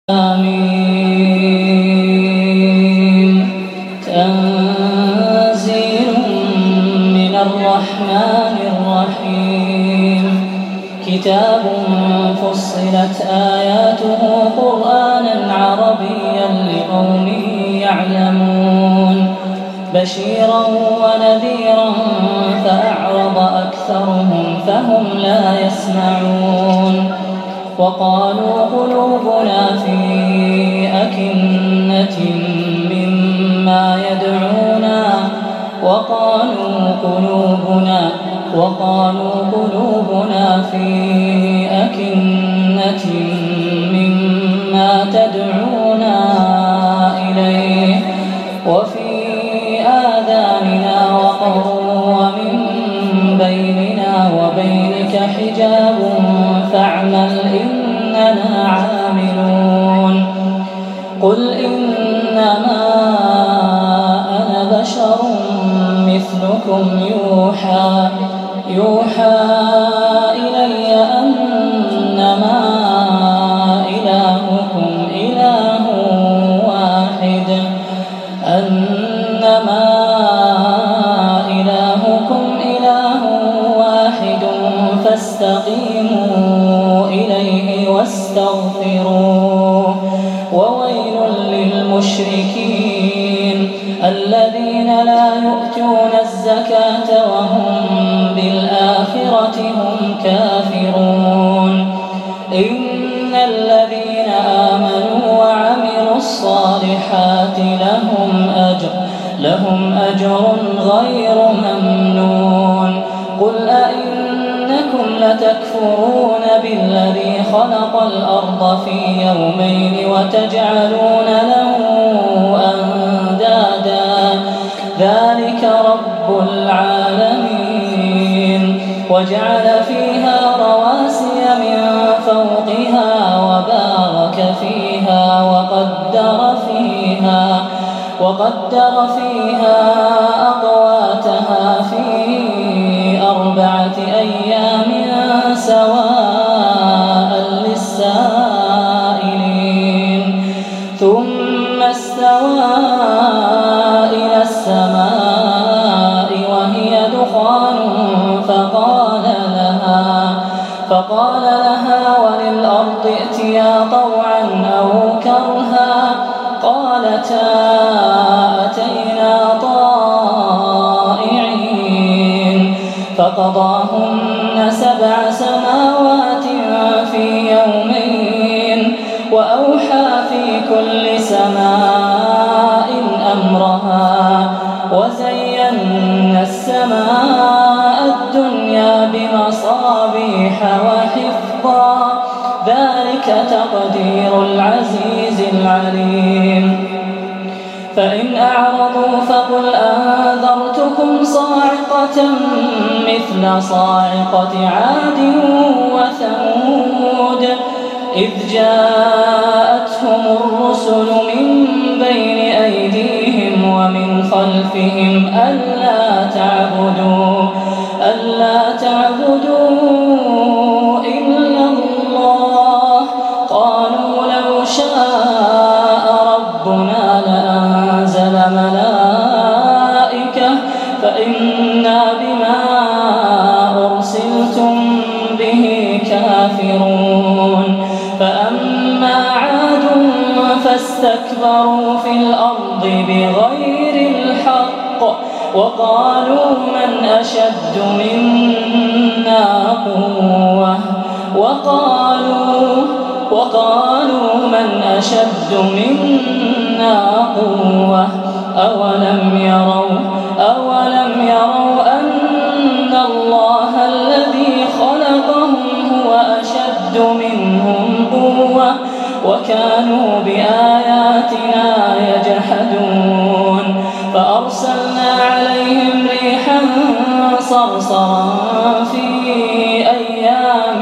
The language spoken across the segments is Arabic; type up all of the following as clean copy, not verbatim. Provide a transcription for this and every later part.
آمين. تنزيل من الرحمن الرحيم. كتاب فصلت آياته قرآنا عربيا لقوم يعلمون بشيرا ونذيرا فأعرض أكثرهم فهم لا يسمعون. وقالوا قلوبنا في أكنة مما يدعونا وقالوا قلوبنا في أكنة مما تدعونا إليه وفي آذاننا وقر ومن بيننا وبينك حجاب فاعمل إننا عاملون. قل إنما أنا بشر مثلكم يوحى إلي أنما إلهكم إله واحد فاستقيموا إليه واستغفروه. وويل للمشركين الذين لا يؤتون الزكاة وهم بالآخرة هم كافرون. إن الذين آمنوا وعملوا الصالحات لهم أجر غير ممنون. قل أئنكم لتكفرون بالذي خلق الأرض في يومين وتجعلون له أندادا ذلك رب العالمين. وجعل فيها رواسي من فوقها وبارك فيها وقدر فيها أقواتها في 4 أيام سواء للسائلين. ثم استوى إلى السماء وهي دخان فقال لها وللأرض ائتيا طوعا أو كرها قالتا أتينا طائعين. فقضاهن 7 سماوات في يومين وأوحى في كل سماء أمرها وزينا السماء الدنيا بمصابيح وحفظا ذلك تقدير العزيز العليم. فإن أعرضوا فقل أنذرتكم صاعقة مثل صاعقة عاد وثمود إذ جاءتهم الرسل من بين أيديهم ومن خلفهم ألا تعبدوا إلا الله. قالوا لو شاء ربنا لأنزل ملائكة فإنا بما أرسلتم به كافرون. فأما عاد فاستكبروا في الأرض بغير الحق وقالوا من أشد منا قوة أولم يروا أن الله الذي خلقهم هو أشد منهم قوة وكانوا بآياتنا يجحدون. فأرسلنا عليهم ريحا صرصرا في أيام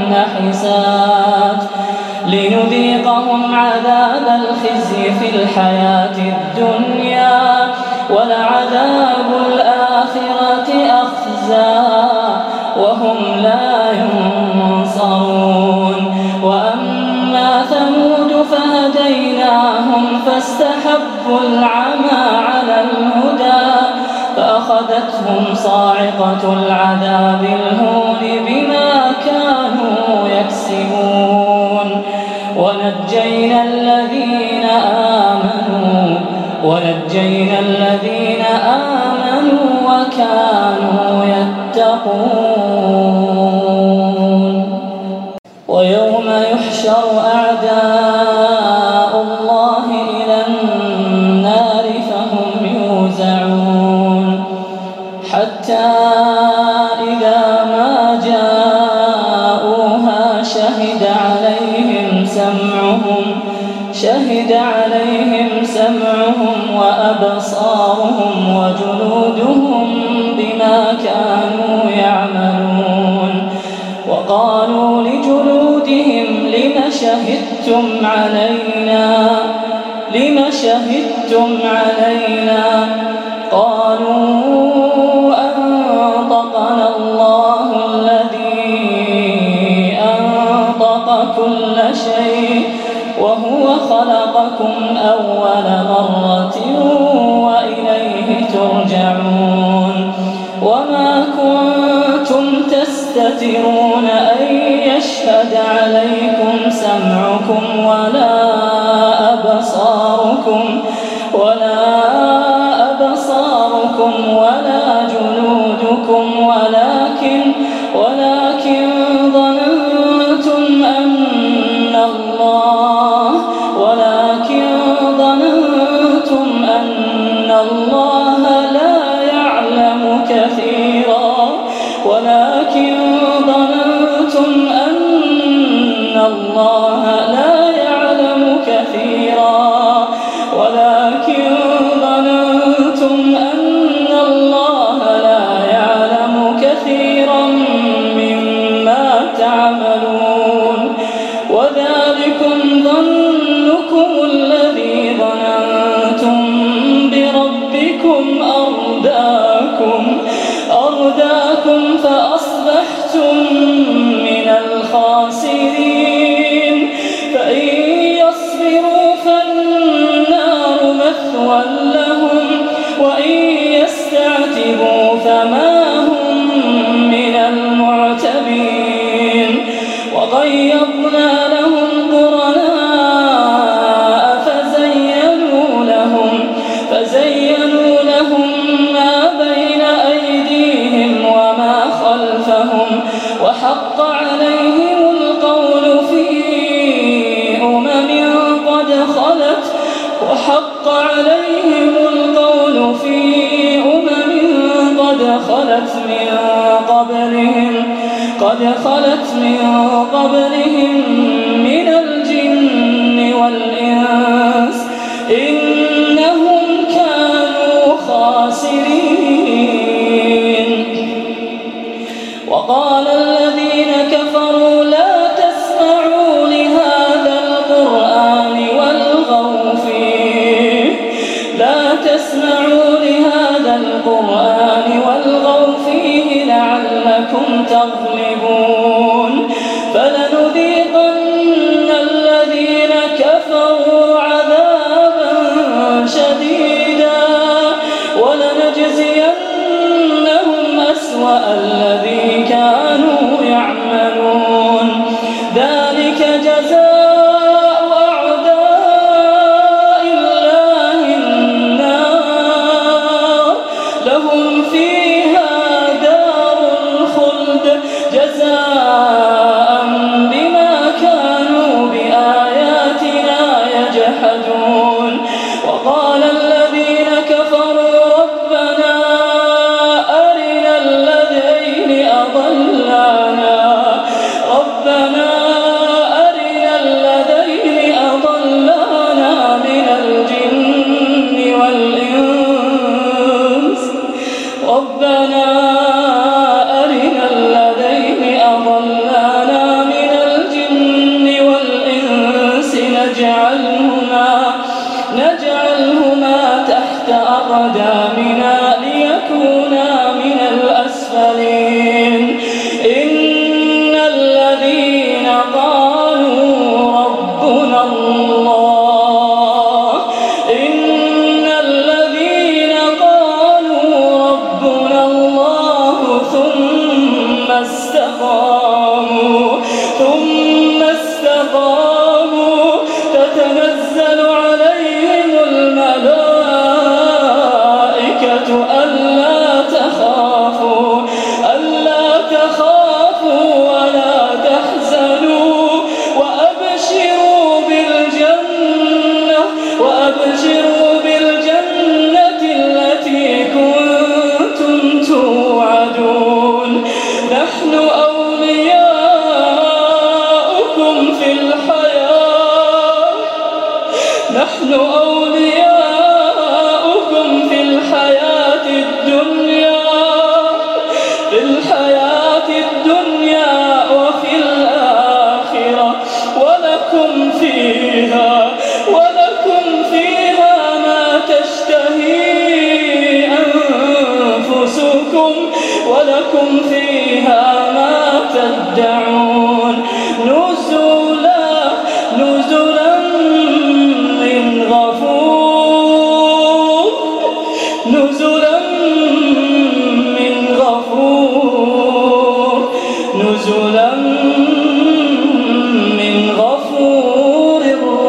نحسات لنذيقهم عذاب الخزي في الحياة الدنيا ولعذاب الآخرة أخزى وهم لا ينصرون. وأما ثمود فهديناهم فاستحبوا العمى على الهدى فأخذتهم صاعقة العذاب الهون بما كانوا يكسبون ونجينا الذين آمنوا وكانوا يتقون ويوم يحشر أعداء الله إلى النار فهم يوزعون حتى إذا ما جاءوها شهد عليهم سمعهم وأبصارهم وجلودهم بما كانوا يعملون وقالوا لجلودهم لم شهدتم علينا قالوا أنطقنا الله الذي أنطق كل شيء وهو خلقكم أول مرة وإليه ترجعون وما كنتم تستترون أن يشهد عليكم سمعكم ولا أبصاركم ولا جلودكم ولكن ظننتم أن الله لا يعلم كثيرا ولكن ظننتم أن الله لا يعلم كثيرا مما تعملون وذلكم ظنكم الذي ظننتم بربكم أرداكم فأصبحتم من الخاسرين فإن يصبروا فالنار مثوى لهم وإن يستعتبوا فما هم من المعتبين وقيضنا لهم قرناء فزينوا لهم ما بين أيديهم وما خلفهم وحق عليهم القول في قد خلت من قبلهم من الجن والإنس إنهم كانوا خاسرين وقال الذين كفروا لا تسمعوا لهذا القرآن والغوا فيه لعلكم تغلبون فلنذيقن الذين كفروا عذابا شديدا ولنجزينهم أسوأ الذي كانوا يعملون ذلك جزاء أعداء الله النار لهم فيها دار الخلد جزاء بما كانوا بآياتنا يجحدون وقال الذين كفروا ربنا أرنا الذين أضلانا من الجن والإنس ربنا أرنا الذين أضلانا من الجن والإنس نجعلهما تحت أقدامنا ليكونا من الأسفلين إن الذين قالوا ربنا الله ولكم فيها ما تدعون نزلا من غفور نزلا من غفور نزلا من غفور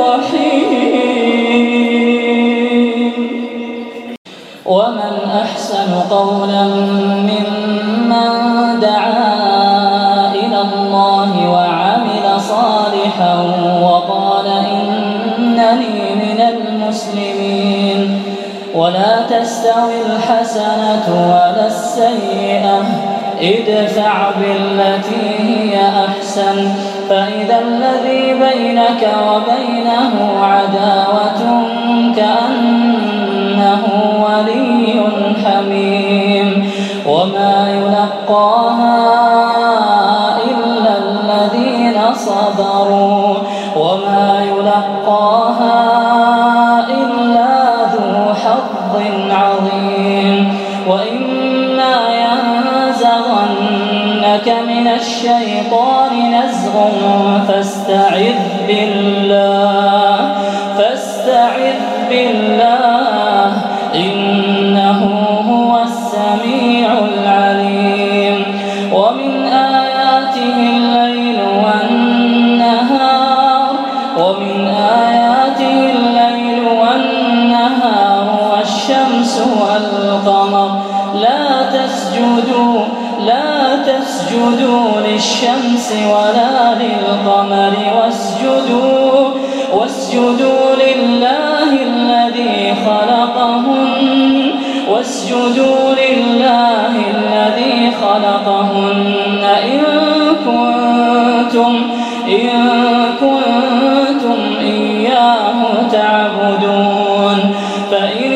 رحيم. ومن أحسن قولا ممن دعا إلى الله وعمل صالحا وقال إنني من المسلمين. ولا تستوي الحسنة ولا السيئة ادفع بالتي هي أحسن فإذا الذي بينك وبينه عداوة كأنه ولي حميم. وما يلقاها إلا الذين صبروا وما يلقاها إلا ذو حظ عظيم. وإما ينزغنك من الشيطان نزغ فاستعذ بالله إنه هو السميع العليم. ومن آياته الليل والنهار والشمس والقمر لا تسجدوا للشمس ولا للقمر واسجدوا لله الذي خلقهن إن كنتم إياه تعبدون. فإن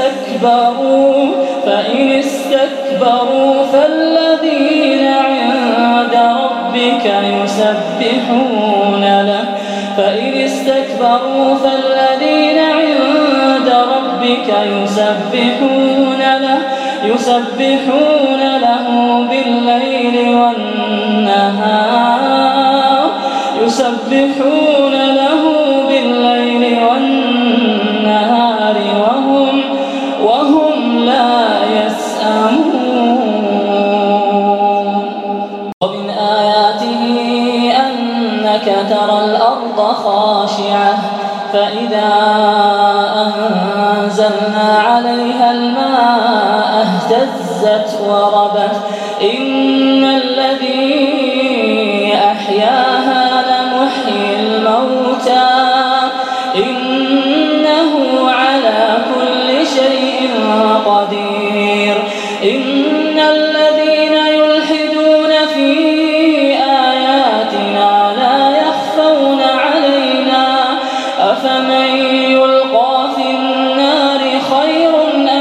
استكبروا فالذين عند ربك يسبحون له بالليل والنهار وهم لا يسأمون. ومن آياته أنك ترى الأرض خاشعة فإذا أنزلنا عليها الماء اهتزت وربت إن الذي أحياها لمحيي الموتى إنه على كل شيء قدير. إن الذين يلحدون في آياتنا لا يخفون علينا أفمن يلقى في النار خير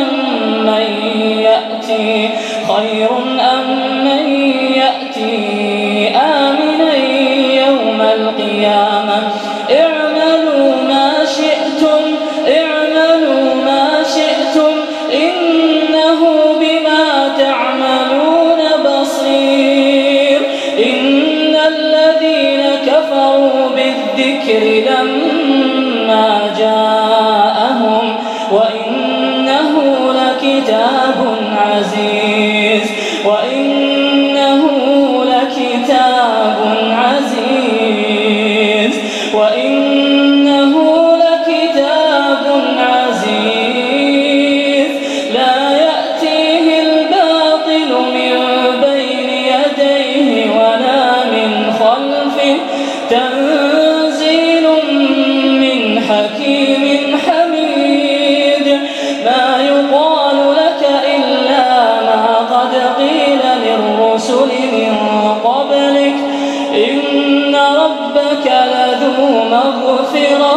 أم من يأتي آمنا يوم القيامة. اعملوا ما شئتم إنه بما تعملون بصير. إن الذين كفروا بالذكر لما جاءهم وإنه لكتاب عزيز لا يأتيه الباطل من بين يديه ولا من خلفه تنزيل من حكيم حميد. ما يقال لك إلا ما قد قيل للرسل من قبلك إن ربك لذو مغفرة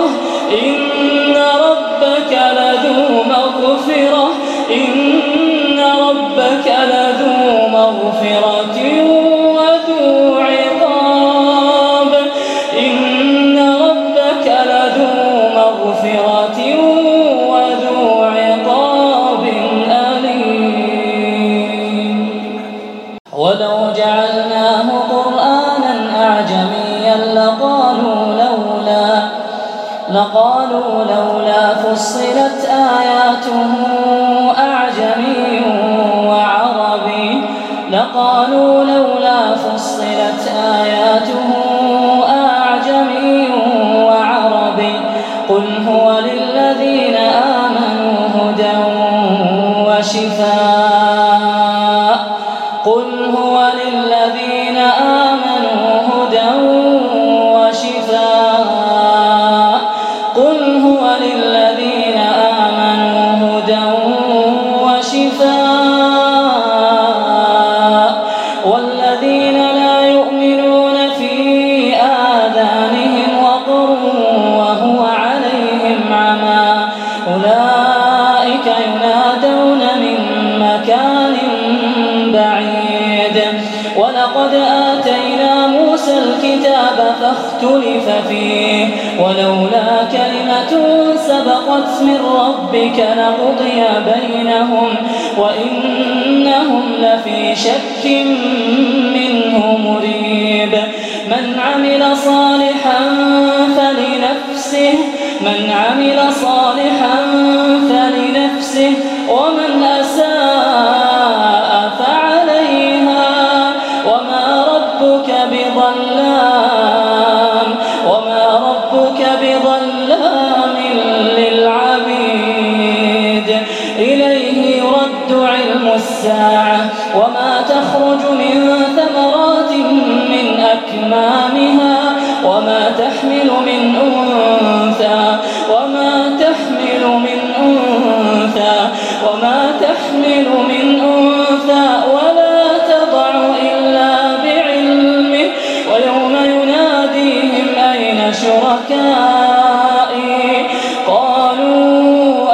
وذو عقاب. إن ربك لذو مغفرة وذو عقاب أليم. لقالوا لولا فصلت آياته أعجمي وعربي قل هو للذين آمنوا هدى وشفاء والذين لا يؤمنون في آذانهم وقر وهو عليهم عمى أولئك ينادون من مكان بعيد ولقد آتينا موسى الكتاب فاختلف فيه ولولا كلمة سبقت من ربك لقضي بينهم وإنهم لفي شك منه مريب من عمل صالحا فلنفسه ومن أساء فعليها وما ربك بظلام للعبيد إليه يرد علم الساعة وما تخرج من ثمرات من أكمامها وما تحمل من أنثى ولا تضع إلا بعلمه ويوم يناديهم أين شركائي قالوا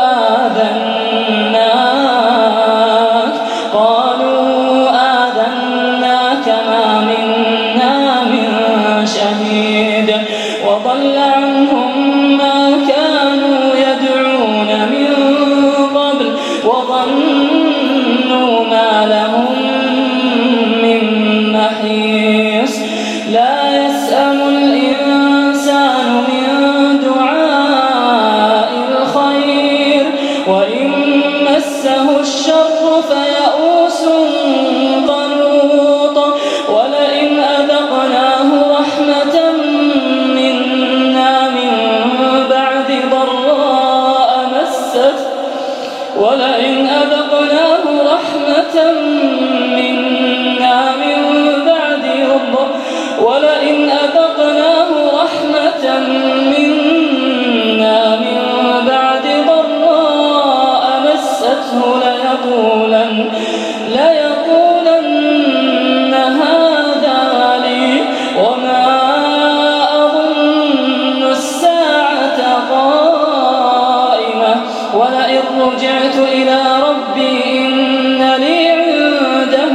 آذناك ما منا من شهيد وضل عنهم ما كانوا يدعون من قبل وظنوا ما لهم من محيص لا يسأم الإنسان من دعاء الخير وإن مسه الشر فيئوس قنوط ولئن أذقناه رحمة منا من بعد ضراء مسته ليقولن هذا لي وما أظن الساعة قائمة ولئن رجعت إلى ربي إن لي عنده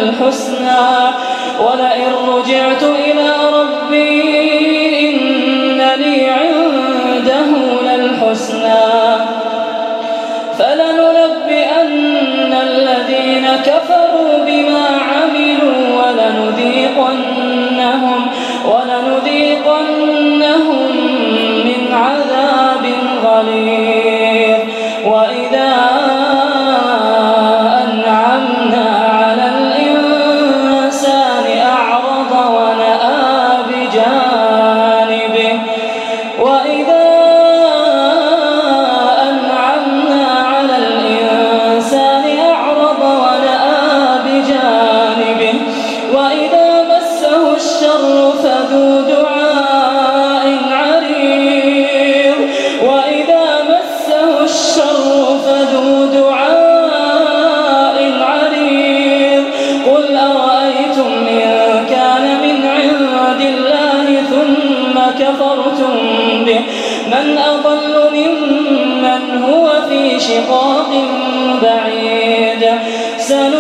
للحسنى فلننبئن الذين كفروا بما عملوا ولنذيقنهم من عذاب غليظ وإذا أنعمنا على الإنسان أعرض ونأى بجانبه وإذا مسه الشر فذو دعاء عريض قل أرأيتم إن كان من عند الله ثم كفرتم به من أضل ممن هو في شقاق بعيد